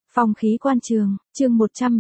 Phong khí quan trường, chương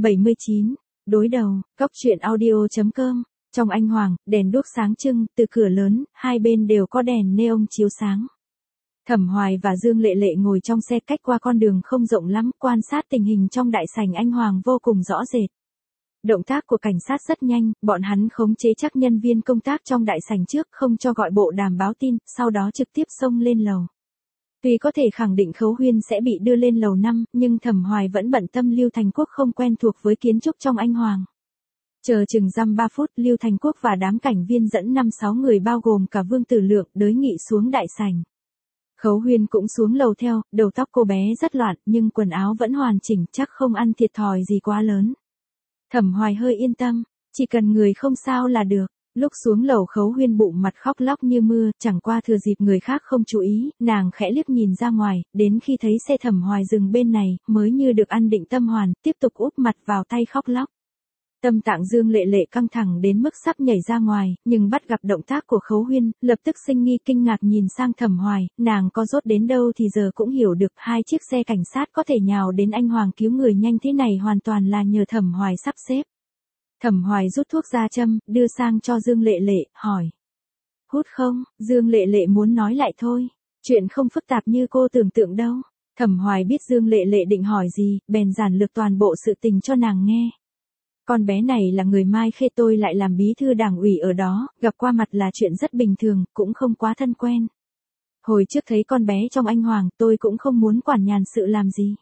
179, đối đầu, Cóc truyện audio.com. Trong Anh Hoàng, đèn đuốc sáng trưng, từ cửa lớn, hai bên đều có đèn neon chiếu sáng. Thẩm Hoài và Dương Lệ Lệ ngồi trong xe cách qua con đường không rộng lắm, quan sát tình hình trong đại sảnh Anh Hoàng vô cùng rõ rệt. Động tác của cảnh sát rất nhanh, bọn hắn khống chế chắc nhân viên công tác trong đại sảnh trước không cho gọi bộ đàm báo tin, sau đó trực tiếp xông lên lầu. Tuy có thể khẳng định Khấu Huyên sẽ bị đưa lên lầu 5, nhưng Thẩm Hoài vẫn bận tâm Lưu Thành Quốc không quen thuộc với kiến trúc trong Anh Hoàng. Chờ chừng dăm 3 phút, Lưu Thành Quốc và đám cảnh viên dẫn 5-6 người bao gồm cả Vương Tử Lượng đới nghị xuống đại sảnh. Khấu Huyên cũng xuống lầu theo, đầu tóc cô bé rất loạn nhưng quần áo vẫn hoàn chỉnh, chắc không ăn thiệt thòi gì quá lớn. Thẩm Hoài hơi yên tâm, chỉ cần người không sao là được. Lúc xuống lầu Khấu Huyên bụng mặt khóc lóc như mưa, chẳng qua thừa dịp người khác không chú ý, nàng khẽ liếc nhìn ra ngoài, đến khi thấy xe Thẩm Hoài dừng bên này, mới như được an định tâm hoàn, tiếp tục úp mặt vào tay khóc lóc. Tâm tạng Dương Lệ Lệ căng thẳng đến mức sắp nhảy ra ngoài, nhưng bắt gặp động tác của Khấu Huyên, lập tức sinh nghi kinh ngạc nhìn sang Thẩm Hoài, nàng có dốt đến đâu thì giờ cũng hiểu được hai chiếc xe cảnh sát có thể nhào đến Anh Hoàng cứu người nhanh thế này hoàn toàn là nhờ Thẩm Hoài sắp xếp. Thẩm Hoài rút thuốc ra châm, đưa sang cho Dương Lệ Lệ, hỏi. Hút không? Dương Lệ Lệ muốn nói lại thôi. Chuyện không phức tạp như cô tưởng tượng đâu. Thẩm Hoài biết Dương Lệ Lệ định hỏi gì, bèn giản lược toàn bộ sự tình cho nàng nghe. Con bé này là người Mai Khê, tôi lại làm bí thư đảng ủy ở đó, gặp qua mặt là chuyện rất bình thường, cũng không quá thân quen. Hồi trước thấy con bé trong Anh Hoàng, tôi cũng không muốn quản nhàn sự làm gì.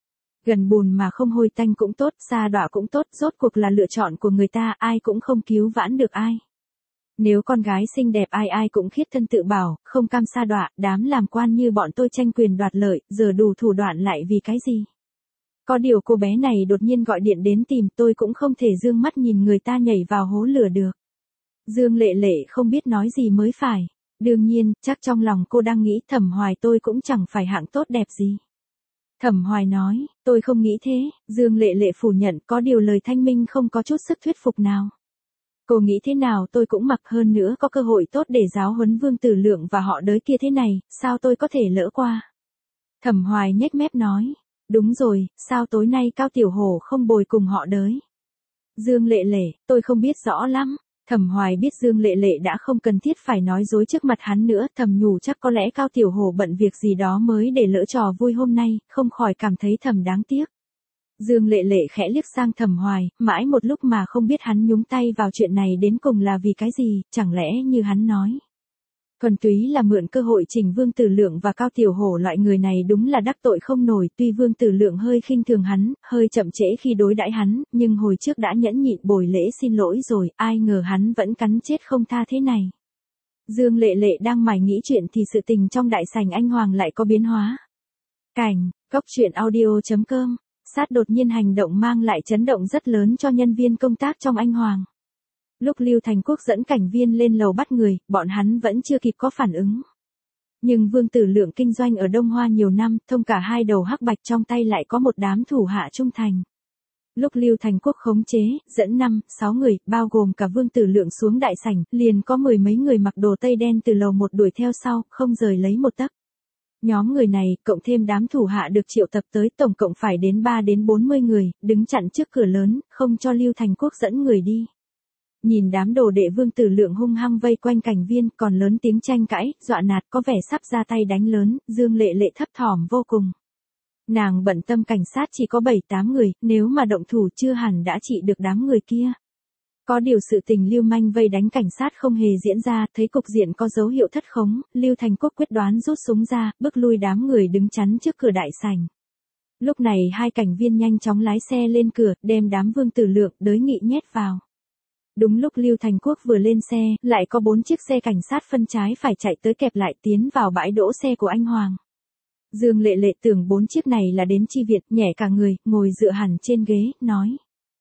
Gần bùn mà không hôi tanh cũng tốt, sa đọa cũng tốt, rốt cuộc là lựa chọn của người ta, ai cũng không cứu vãn được ai. Nếu con gái xinh đẹp ai ai cũng khiết thân tự bảo, không cam sa đọa, đám làm quan như bọn tôi tranh quyền đoạt lợi, giờ đủ thủ đoạn lại vì cái gì? Có điều cô bé này đột nhiên gọi điện đến tìm tôi cũng không thể dương mắt nhìn người ta nhảy vào hố lửa được. Dương Lệ Lệ không biết nói gì mới phải. Đương nhiên, chắc trong lòng cô đang nghĩ Thẩm Hoài tôi cũng chẳng phải hạng tốt đẹp gì. Thẩm Hoài nói, tôi không nghĩ thế, Dương Lệ Lệ phủ nhận, có điều lời thanh minh không có chút sức thuyết phục nào. Cô nghĩ thế nào tôi cũng mặc, hơn nữa có cơ hội tốt để giáo huấn Vương Tử Lượng và họ đới kia thế này, sao tôi có thể lỡ qua. Thẩm Hoài nhếch mép nói, đúng rồi, sao tối nay Cao Tiểu Hổ không bồi cùng họ đới. Dương Lệ Lệ, tôi không biết rõ lắm. Thẩm Hoài biết Dương Lệ Lệ đã không cần thiết phải nói dối trước mặt hắn nữa, thầm nhủ chắc có lẽ Cao Tiểu Hổ bận việc gì đó mới để lỡ trò vui hôm nay, không khỏi cảm thấy thầm đáng tiếc. Dương Lệ Lệ khẽ liếc sang Thẩm Hoài, mãi một lúc mà không biết hắn nhúng tay vào chuyện này đến cùng là vì cái gì, chẳng lẽ như hắn nói. Thuần túy là mượn cơ hội chỉnh Vương Tử Lượng và Cao Tiểu Hổ, loại người này đúng là đắc tội không nổi, tuy Vương Tử Lượng hơi khinh thường hắn, hơi chậm trễ khi đối đãi hắn, nhưng hồi trước đã nhẫn nhịn bồi lễ xin lỗi rồi, ai ngờ hắn vẫn cắn chết không tha thế này. Dương Lệ Lệ đang mải nghĩ chuyện thì sự tình trong đại sảnh Anh Hoàng lại có biến hóa. Cảnh, Cóc truyện audio.com, sát đột nhiên hành động mang lại chấn động rất lớn cho nhân viên công tác trong Anh Hoàng. Lúc Lưu Thành Quốc dẫn cảnh viên lên lầu bắt người, bọn hắn vẫn chưa kịp có phản ứng. Nhưng Vương Tử Lượng kinh doanh ở Đông Hoa nhiều năm, thông cả hai đầu hắc bạch, trong tay lại có một đám thủ hạ trung thành. Lúc Lưu Thành Quốc khống chế, dẫn 5-6 người, bao gồm cả Vương Tử Lượng xuống đại sảnh, liền có 10 mấy người mặc đồ tây đen từ lầu 1 đuổi theo sau, không rời lấy một tấc. Nhóm người này, cộng thêm đám thủ hạ được triệu tập tới, tổng cộng phải đến 3 đến 40 người, đứng chặn trước cửa lớn, không cho Lưu Thành Quốc dẫn người đi. Nhìn đám đồ đệ Vương Tử Lượng hung hăng vây quanh cảnh viên, còn lớn tiếng tranh cãi, dọa nạt, có vẻ sắp ra tay đánh lớn, Dương Lệ Lệ thấp thỏm vô cùng. Nàng bận tâm cảnh sát chỉ có 7-8 người, nếu mà động thủ chưa hẳn đã trị được đám người kia. Có điều sự tình lưu manh vây đánh cảnh sát không hề diễn ra, thấy cục diện có dấu hiệu thất khống, Lưu Thành Quốc quyết đoán rút súng ra, bước lui đám người đứng chắn trước cửa đại sảnh. Lúc này hai cảnh viên nhanh chóng lái xe lên cửa, đem đám Vương Tử Lượng đới nghị nhét vào. Đúng lúc Lưu Thành Quốc vừa lên xe, lại có 4 chiếc xe cảnh sát phân trái phải chạy tới kẹp lại, tiến vào bãi đỗ xe của Anh Hoàng. Dương Lệ Lệ tưởng 4 chiếc này là đến chi viện, nhẹ cả người, ngồi dựa hẳn trên ghế, nói.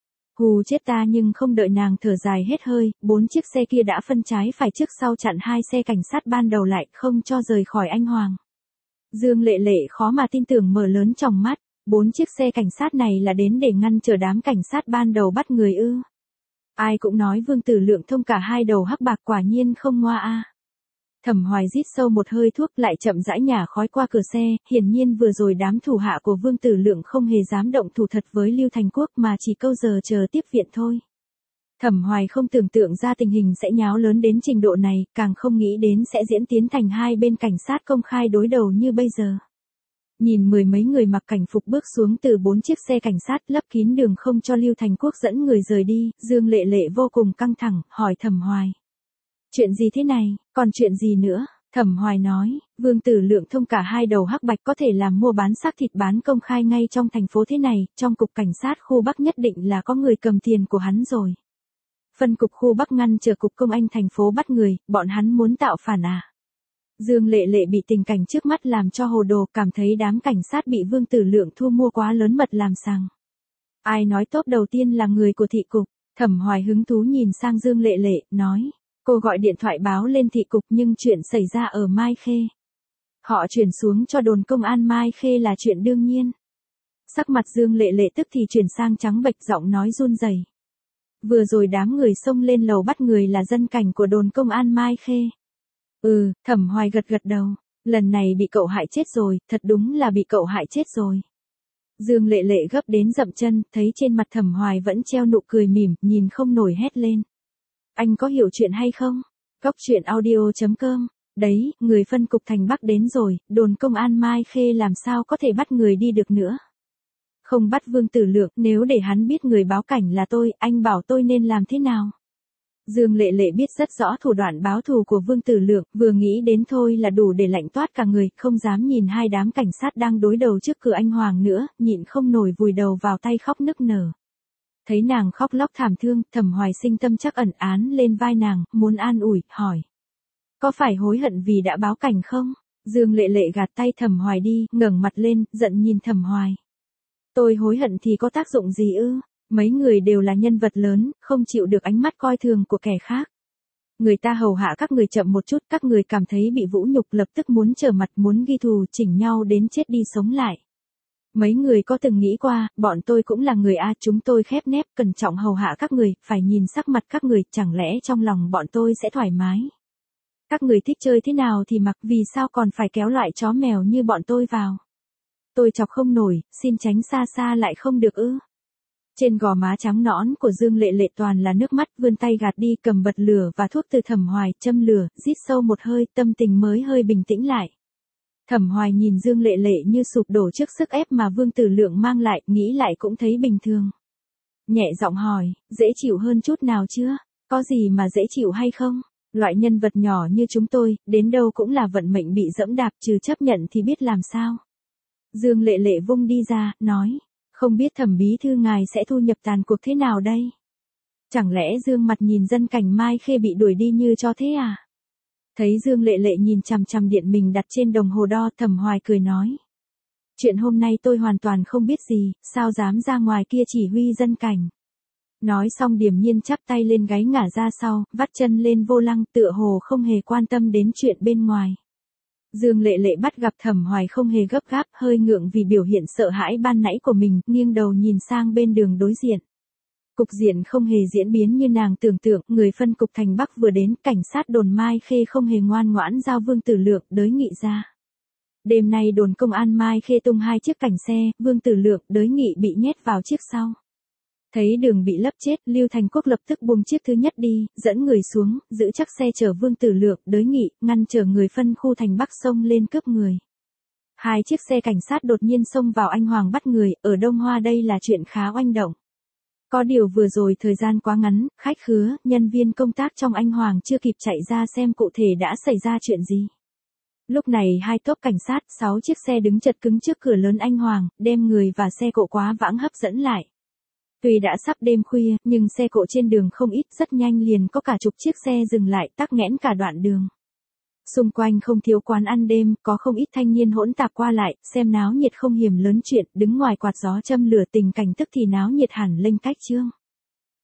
Hù chết ta, nhưng không đợi nàng thở dài hết hơi, 4 chiếc xe kia đã phân trái phải trước sau chặn hai xe cảnh sát ban đầu lại, không cho rời khỏi Anh Hoàng. Dương Lệ Lệ khó mà tin tưởng mở lớn tròng mắt, 4 chiếc xe cảnh sát này là đến để ngăn trở đám cảnh sát ban đầu bắt người ư? Ai cũng nói Vương Tử Lượng thông cả hai đầu hắc bạc, quả nhiên không ngoa a. Thẩm Hoài rít sâu một hơi thuốc lại chậm rãi nhả khói qua cửa xe, hiển nhiên vừa rồi đám thủ hạ của Vương Tử Lượng không hề dám động thủ thật với Lưu Thành Quốc mà chỉ câu giờ chờ tiếp viện thôi. Thẩm Hoài không tưởng tượng ra tình hình sẽ nháo lớn đến trình độ này, càng không nghĩ đến sẽ diễn tiến thành hai bên cảnh sát công khai đối đầu như bây giờ. Nhìn mười mấy người mặc cảnh phục bước xuống từ 4 chiếc xe cảnh sát lấp kín đường không cho Lưu Thành Quốc dẫn người rời đi, Dương Lệ Lệ vô cùng căng thẳng, hỏi Thẩm Hoài. Chuyện gì thế này, còn chuyện gì nữa? Thẩm Hoài nói, Vương Tử Lượng thông cả hai đầu hắc bạch có thể làm mua bán xác thịt bán công khai ngay trong thành phố thế này, trong cục cảnh sát khu Bắc nhất định là có người cầm tiền của hắn rồi. Phân cục khu Bắc ngăn chờ cục công anh thành phố bắt người, bọn hắn muốn tạo phản à? Dương Lệ Lệ bị tình cảnh trước mắt làm cho hồ đồ, cảm thấy đám cảnh sát bị Vương Tử Lượng thu mua quá lớn mật làm sằng. Ai nói top đầu tiên là người của thị cục? Thẩm Hoài hứng thú nhìn sang Dương Lệ Lệ, nói. Cô gọi điện thoại báo lên thị cục nhưng chuyện xảy ra ở Mai Khê. Họ chuyển xuống cho đồn công an Mai Khê là chuyện đương nhiên. Sắc mặt Dương Lệ Lệ tức thì chuyển sang trắng bệch, giọng nói run rẩy. Vừa rồi đám người xông lên lầu bắt người là dân cảnh của đồn công an Mai Khê. Thẩm Hoài gật gật đầu. Lần này bị cậu hại chết rồi, thật đúng là bị cậu hại chết rồi. Dương Lệ Lệ gấp đến dậm chân, thấy trên mặt Thẩm Hoài vẫn treo nụ cười mỉm, nhìn không nổi hét lên. Anh có hiểu chuyện hay không? Cóc truyện audio.com. Đấy, người phân cục thành Bắc đến rồi, đồn công an Mai Khê làm sao có thể bắt người đi được nữa. Không bắt Vương Tử Lượng, nếu để hắn biết người báo cảnh là tôi, anh bảo tôi nên làm thế nào? Dương Lệ Lệ biết rất rõ thủ đoạn báo thù của Vương Tử Lượng, vừa nghĩ đến thôi là đủ để lạnh toát cả người, không dám nhìn hai đám cảnh sát đang đối đầu trước cửa anh Hoàng nữa, nhịn không nổi vùi đầu vào tay khóc nức nở. Thấy nàng khóc lóc thảm thương, Thẩm Hoài sinh tâm chắc ẩn án lên vai nàng, muốn an ủi, hỏi. Có phải hối hận vì đã báo cảnh không? Dương Lệ Lệ gạt tay Thẩm Hoài đi, ngẩng mặt lên, giận nhìn Thẩm Hoài. Tôi hối hận thì có tác dụng gì ư? Mấy người đều là nhân vật lớn, không chịu được ánh mắt coi thường của kẻ khác. Người ta hầu hạ các người chậm một chút, các người cảm thấy bị vũ nhục lập tức muốn trở mặt, muốn ghi thù, chỉnh nhau đến chết đi sống lại. Mấy người có từng nghĩ qua, bọn tôi cũng là người A, chúng tôi khép nép, cẩn trọng hầu hạ các người, phải nhìn sắc mặt các người, chẳng lẽ trong lòng bọn tôi sẽ thoải mái. Các người thích chơi thế nào thì mặc, vì sao còn phải kéo loại chó mèo như bọn tôi vào. Tôi chọc không nổi, xin tránh xa xa lại không được ư. Trên gò má trắng nõn của Dương Lệ Lệ toàn là nước mắt, vươn tay gạt đi, cầm bật lửa và thuốc từ Thẩm Hoài, châm lửa, rít sâu một hơi, tâm tình mới hơi bình tĩnh lại. Thẩm Hoài nhìn Dương Lệ Lệ như sụp đổ trước sức ép mà Vương Tử Lượng mang lại, nghĩ lại cũng thấy bình thường. Nhẹ giọng hỏi, dễ chịu hơn chút nào chưa? Có gì mà dễ chịu hay không? Loại nhân vật nhỏ như chúng tôi, đến đâu cũng là vận mệnh bị dẫm đạp, trừ chấp nhận thì biết làm sao. Dương Lệ Lệ vung đi ra, nói, không biết Thẩm bí thư ngài sẽ thu nhập tàn cuộc thế nào đây? Chẳng lẽ Dương mặt nhìn dân cảnh Mai Khê bị đuổi đi như cho thế à? Thấy Dương Lệ Lệ nhìn chằm chằm điện mình đặt trên đồng hồ đo, Thẩm Hoài cười nói. Chuyện hôm nay tôi hoàn toàn không biết gì, sao dám ra ngoài kia chỉ huy dân cảnh. Nói xong điềm nhiên chắp tay lên gáy ngả ra sau, vắt chân lên vô lăng, tựa hồ không hề quan tâm đến chuyện bên ngoài. Dương Lệ Lệ bắt gặp Thẩm Hoài không hề gấp gáp, hơi ngượng vì biểu hiện sợ hãi ban nãy của mình, nghiêng đầu nhìn sang bên đường đối diện. Cục diện không hề diễn biến như nàng tưởng tượng, người phân cục thành Bắc vừa đến, cảnh sát đồn Mai Khê không hề ngoan ngoãn giao Vương Tử Lượng đới nghị ra. Đêm nay đồn công an Mai Khê tung 2 chiếc cảnh xe, Vương Tử Lượng đới nghị bị nhét vào chiếc sau. Thấy đường bị lấp chết, Lưu Thành Quốc lập tức buông chiếc thứ nhất đi, dẫn người xuống, giữ chắc xe chở Vương Tử Lượng đới nghị, ngăn chở người phân khu thành Bắc xông lên cướp người. 2 chiếc xe cảnh sát đột nhiên xông vào anh Hoàng bắt người, ở Đông Hoa đây là chuyện khá oanh động. Có điều vừa rồi thời gian quá ngắn, khách khứa, nhân viên công tác trong anh Hoàng chưa kịp chạy ra xem cụ thể đã xảy ra chuyện gì. Lúc này 2 tốp cảnh sát, 6 chiếc xe đứng chật cứng trước cửa lớn anh Hoàng, đem người và xe cộ quá vãng hấp dẫn lại. Tuy đã sắp đêm khuya, nhưng xe cộ trên đường không ít, rất nhanh liền có cả chục chiếc xe dừng lại, tắc nghẽn cả đoạn đường. Xung quanh không thiếu quán ăn đêm, có không ít thanh niên hỗn tạp qua lại, xem náo nhiệt không hiềm lớn chuyện, đứng ngoài quạt gió châm lửa, tình cảnh tức thì náo nhiệt hẳn lênh cách chương.